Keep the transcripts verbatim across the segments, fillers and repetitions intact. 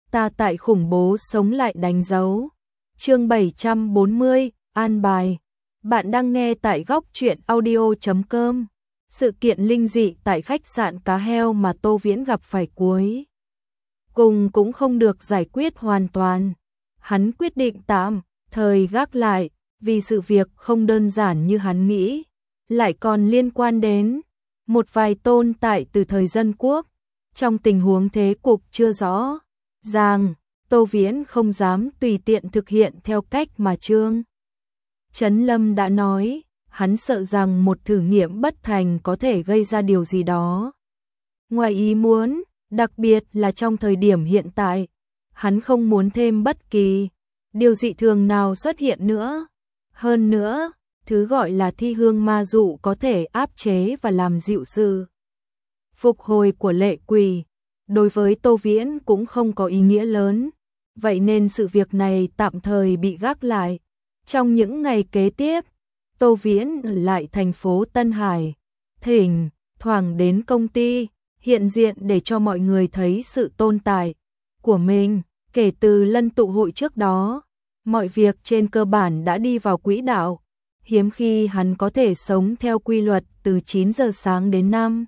ta tại khủng bố sống lại đánh dấu. Chương bảy trăm bốn mươi, an bài. Bạn đang nghe tại góc truyện audio chấm com. Sự kiện linh dị tại khách sạn Cá Heo mà Tô Viễn gặp phải cuối cùng cũng không được giải quyết hoàn toàn. Hắn quyết định tạm thời gác lại, vì sự việc không đơn giản như hắn nghĩ, lại còn liên quan đến một vài tồn tại từ thời Dân Quốc. Trong tình huống thế cục chưa rõ ràng, Tô Viễn không dám tùy tiện thực hiện theo cách mà Trương Chấn Lâm đã nói, hắn sợ rằng một thử nghiệm bất thành có thể gây ra điều gì đó ngoài ý muốn, đặc biệt là trong thời điểm hiện tại. Hắn không muốn thêm bất kỳ điều dị thường nào xuất hiện nữa. Hơn nữa, thứ gọi là thi hương ma dụ có thể áp chế và làm dịu sự phục hồi của lệ quỷ, đối với Tô Viễn cũng không có ý nghĩa lớn. Vậy nên sự việc này tạm thời bị gác lại. Trong những ngày kế tiếp, Tô Viễn ở lại thành phố Tân Hải, thỉnh thoảng đến công ty, hiện diện để cho mọi người thấy sự tồn tại của mình. Kể từ lần tụ hội trước đó, mọi việc trên cơ bản đã đi vào quỹ đạo. Hiếm khi hắn có thể sống theo quy luật từ chín giờ sáng đến năm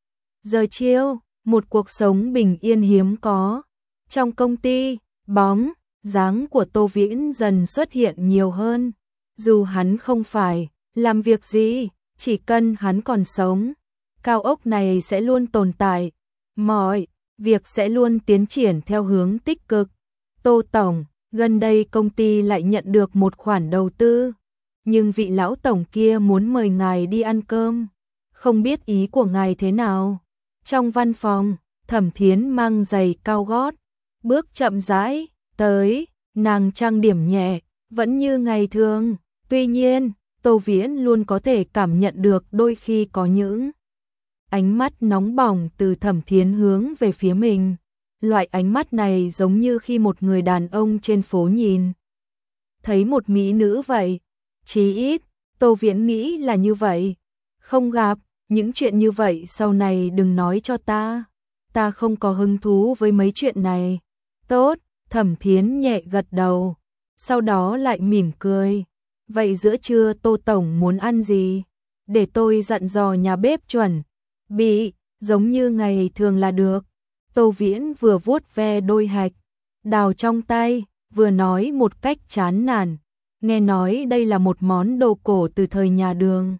giờ chiều, một cuộc sống bình yên hiếm có. Trong công ty, bóng dáng của Tô Viễn dần xuất hiện nhiều hơn. Dù hắn không phải làm việc gì, chỉ cần hắn còn sống, cao ốc này sẽ luôn tồn tại, mọi việc sẽ luôn tiến triển theo hướng tích cực. Tô Tổng, gần đây công ty lại nhận được một khoản đầu tư, nhưng vị lão tổng kia muốn mời ngài đi ăn cơm, không biết ý của ngài thế nào. Trong văn phòng, Thẩm Thiến mang giày cao gót, bước chậm rãi tới, nàng trang điểm nhẹ, vẫn như ngày thường. Tuy nhiên, Tô Viễn luôn có thể cảm nhận được đôi khi có những ánh mắt nóng bỏng từ Thẩm Thiến hướng về phía mình. Loại ánh mắt này giống như khi một người đàn ông trên phố nhìn thấy một mỹ nữ vậy. Chí ít, Tô Viễn nghĩ là như vậy. Không gặp, những chuyện như vậy sau này đừng nói cho ta. Ta không có hứng thú với mấy chuyện này. Tốt, Thẩm Thiến nhẹ gật đầu, sau đó lại mỉm cười. Vậy giữa trưa Tô Tổng muốn ăn gì? Để tôi dặn dò nhà bếp chuẩn bị, giống như ngày thường là được. Tô Viễn vừa vuốt ve đôi hạch đào trong tay, vừa nói một cách chán nản. Nghe nói đây là một món đồ cổ từ thời nhà Đường,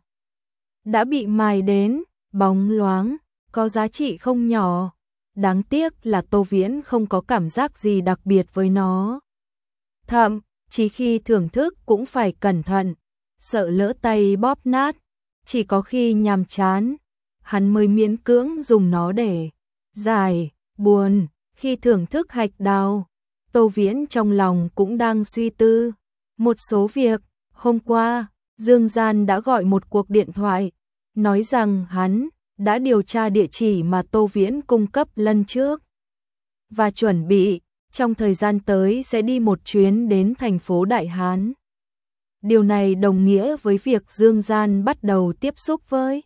đã bị mài đến bóng loáng, có giá trị không nhỏ. Đáng tiếc là Tô Viễn không có cảm giác gì đặc biệt với nó. Thậm chí khi thưởng thức cũng phải cẩn thận, sợ lỡ tay bóp nát. Chỉ có khi nhàm chán, hắn mới miễn cưỡng dùng nó để giải buồn. Khi thưởng thức hạch đào, Tô Viễn trong lòng cũng đang suy tư một số việc. Hôm qua, Dương Gian đã gọi một cuộc điện thoại, nói rằng hắn đã điều tra địa chỉ mà Tô Viễn cung cấp lần trước và chuẩn bị trong thời gian tới sẽ đi một chuyến đến thành phố Đại Hán. Điều này đồng nghĩa với việc Dương Gian bắt đầu tiếp xúc với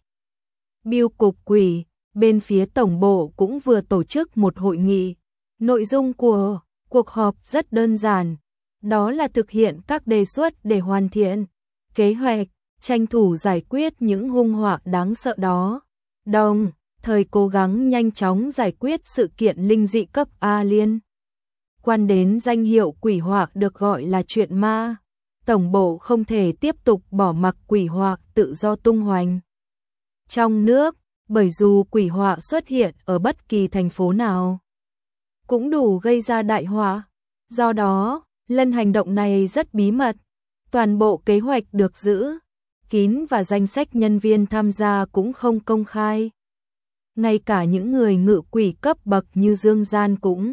bưu cục quỷ. Bên phía tổng bộ cũng vừa tổ chức một hội nghị. Nội dung của cuộc họp rất đơn giản, đó là thực hiện các đề xuất để hoàn thiện kế hoạch, tranh thủ giải quyết những hung họa đáng sợ đó, đồng thời cố gắng nhanh chóng giải quyết sự kiện linh dị cấp A liên quan đến danh hiệu quỷ họa được gọi là chuyện ma. Tổng bộ không thể tiếp tục bỏ mặc quỷ họa tự do tung hoành trong nước, bởi dù quỷ họa xuất hiện ở bất kỳ thành phố nào cũng đủ gây ra đại họa. Do đó, lần hành động này rất bí mật, toàn bộ kế hoạch được giữ kín và danh sách nhân viên tham gia cũng không công khai. Ngay cả những người ngự quỷ cấp bậc như Dương Gian cũng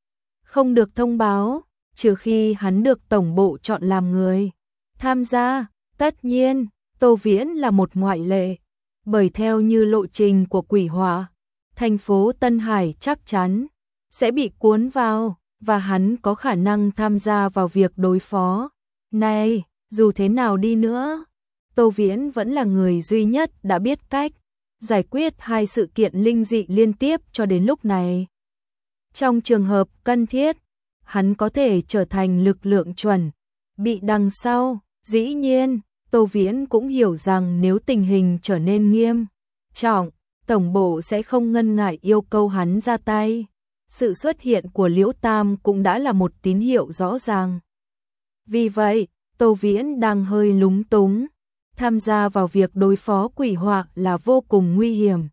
không được thông báo, trừ khi hắn được tổng bộ chọn làm người tham gia. Tất nhiên, Tô Viễn là một ngoại lệ, bởi theo như lộ trình của quỷ họa, thành phố Tân Hải chắc chắn sẽ bị cuốn vào, và hắn có khả năng tham gia vào việc đối phó này. Dù thế nào đi nữa, Tô Viễn vẫn là người duy nhất đã biết cách giải quyết hai sự kiện linh dị liên tiếp cho đến lúc này. Trong trường hợp cần thiết, hắn có thể trở thành lực lượng chuẩn bị đằng sau. Dĩ nhiên, Tô Viễn cũng hiểu rằng nếu tình hình trở nên nghiêm trọng, tổng bộ sẽ không ngần ngại yêu cầu hắn ra tay. Sự xuất hiện của Liễu Tam cũng đã là một tín hiệu rõ ràng. Vì vậy, Tô Viễn đang hơi lúng túng, tham gia vào việc đối phó quỷ họa là vô cùng nguy hiểm.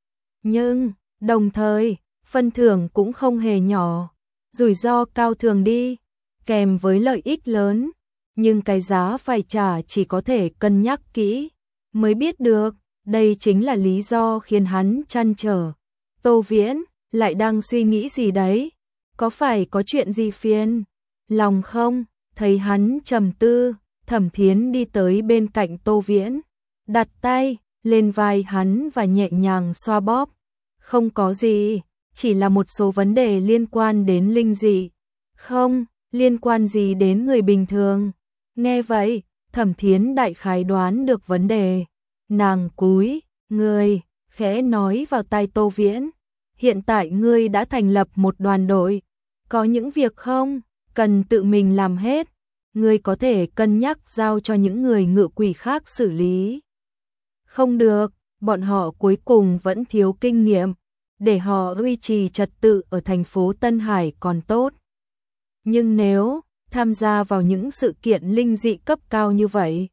Nhưng, đồng thời, phân thưởng cũng không hề nhỏ, rủi ro cao thường đi, kèm với lợi ích lớn, nhưng cái giá phải trả chỉ có thể cân nhắc kỹ mới biết được. Đây chính là lý do khiến hắn trăn trở. Tô Viễn lại đang suy nghĩ gì đấy? Có phải có chuyện gì phiền lòng không? Thấy hắn trầm tư, Thẩm Thiến đi tới bên cạnh Tô Viễn, đặt tay lên vai hắn và nhẹ nhàng xoa bóp. Không có gì, chỉ là một số vấn đề liên quan đến linh dị. Không, liên quan gì đến người bình thường. Nghe vậy, Thẩm Thiến đại khái đoán được vấn đề. Nàng cúi người, khẽ nói vào tai Tô Viễn. Hiện tại ngươi đã thành lập một đoàn đội. Có những việc không cần tự mình làm hết, ngươi có thể cân nhắc giao cho những người ngự quỷ khác xử lý. Không được, bọn họ cuối cùng vẫn thiếu kinh nghiệm, để họ duy trì trật tự ở thành phố Tân Hải còn tốt. Nhưng nếu tham gia vào những sự kiện linh dị cấp cao như vậy,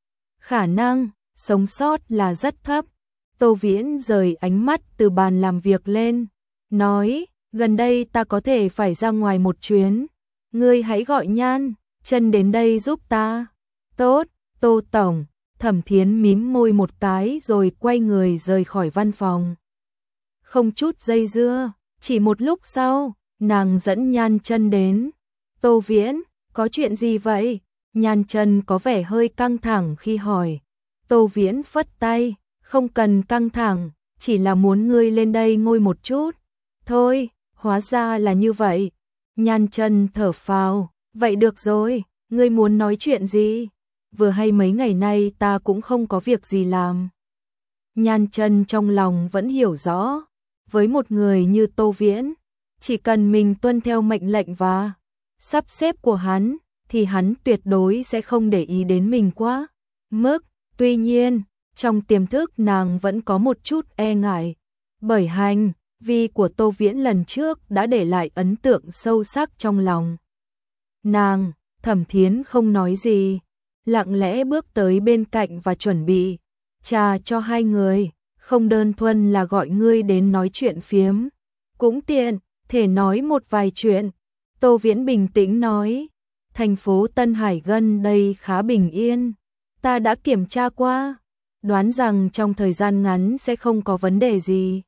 khả năng sống sót là rất thấp. Tô Viễn rời ánh mắt từ bàn làm việc lên, nói, gần đây ta có thể phải ra ngoài một chuyến, ngươi hãy gọi Nhan Chân đến đây giúp ta. Tốt, Tô Tổng. Thẩm Thiến mím môi một cái rồi quay người rời khỏi văn phòng. Không chút dây dưa, chỉ một lúc sau, nàng dẫn Nhan Chân đến. Tô Viễn, có chuyện gì vậy? Nhan Chân có vẻ hơi căng thẳng khi hỏi. Tô Viễn phất tay, không cần căng thẳng, chỉ là muốn ngươi lên đây ngồi một chút. Thôi, hóa ra là như vậy. Nhan Chân thở phào, vậy được rồi, ngươi muốn nói chuyện gì? Vừa hay mấy ngày nay ta cũng không có việc gì làm. Nhan Chân trong lòng vẫn hiểu rõ, với một người như Tô Viễn, chỉ cần mình tuân theo mệnh lệnh và sắp xếp của hắn, thì hắn tuyệt đối sẽ không để ý đến mình quá mức. Tuy nhiên, trong tiềm thức nàng vẫn có một chút e ngại, bởi hành vi của Tô Viễn lần trước đã để lại ấn tượng sâu sắc trong lòng nàng. Thẩm Thiến không nói gì, lặng lẽ bước tới bên cạnh và chuẩn bị trà cho hai người, không đơn thuần là gọi ngươi đến nói chuyện phiếm, cũng tiện thể nói một vài chuyện. Tô Viễn bình tĩnh nói, thành phố Tân Hải gần đây khá bình yên, ta đã kiểm tra qua, đoán rằng trong thời gian ngắn sẽ không có vấn đề gì.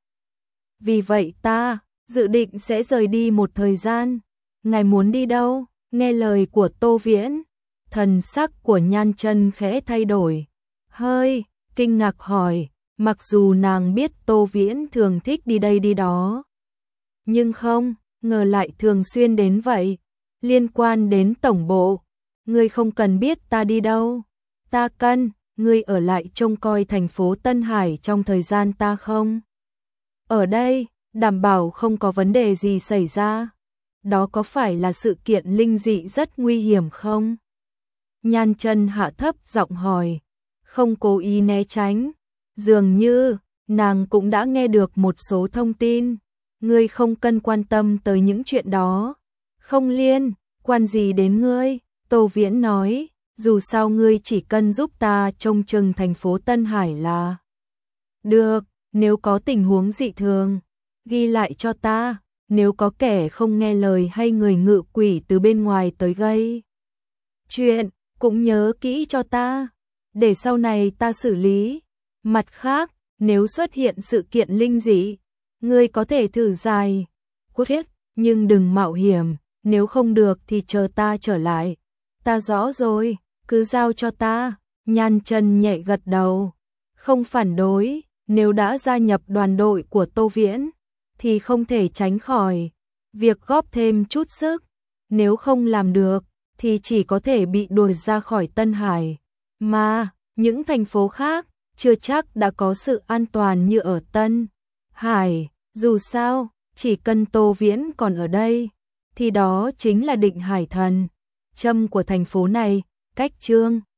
Vì vậy ta dự định sẽ rời đi một thời gian. Ngài muốn đi đâu? Nghe lời của Tô Viễn, thần sắc của Nhan Chân khẽ thay đổi, hơi kinh ngạc hỏi, mặc dù nàng biết Tô Viễn thường thích đi đây đi đó, nhưng không ngờ lại thường xuyên đến vậy. Liên quan đến tổng bộ, ngươi không cần biết ta đi đâu. Ta cần ngươi ở lại trông coi thành phố Tân Hải trong thời gian ta không ở đây, đảm bảo không có vấn đề gì xảy ra. Đó có phải là sự kiện linh dị rất nguy hiểm không? Nhan Chân hạ thấp giọng hỏi, không cố ý né tránh. Dường như, nàng cũng đã nghe được một số thông tin. Ngươi không cần quan tâm tới những chuyện đó. Không liên quan gì đến ngươi. Tô Viễn nói, dù sao ngươi chỉ cần giúp ta trông chừng thành phố Tân Hải là được. Nếu có tình huống dị thường, ghi lại cho ta. Nếu có kẻ không nghe lời hay người ngự quỷ từ bên ngoài tới gây chuyện, cũng nhớ kỹ cho ta, để sau này ta xử lý. Mặt khác, nếu xuất hiện sự kiện linh dị, ngươi có thể thử giải quyết, nhưng đừng mạo hiểm, nếu không được thì chờ ta trở lại. Ta rõ rồi, cứ giao cho ta. Nhan Chân nhẹ gật đầu, không phản đối. Nếu đã gia nhập đoàn đội của Tô Viễn, thì không thể tránh khỏi việc góp thêm chút sức. Nếu không làm được, thì chỉ có thể bị đuổi ra khỏi Tân Hải. Mà, những thành phố khác, chưa chắc đã có sự an toàn như ở Tân Hải. Dù sao, chỉ cần Tô Viễn còn ở đây, thì đó chính là Định Hải Thần châm của thành phố này, cách Trương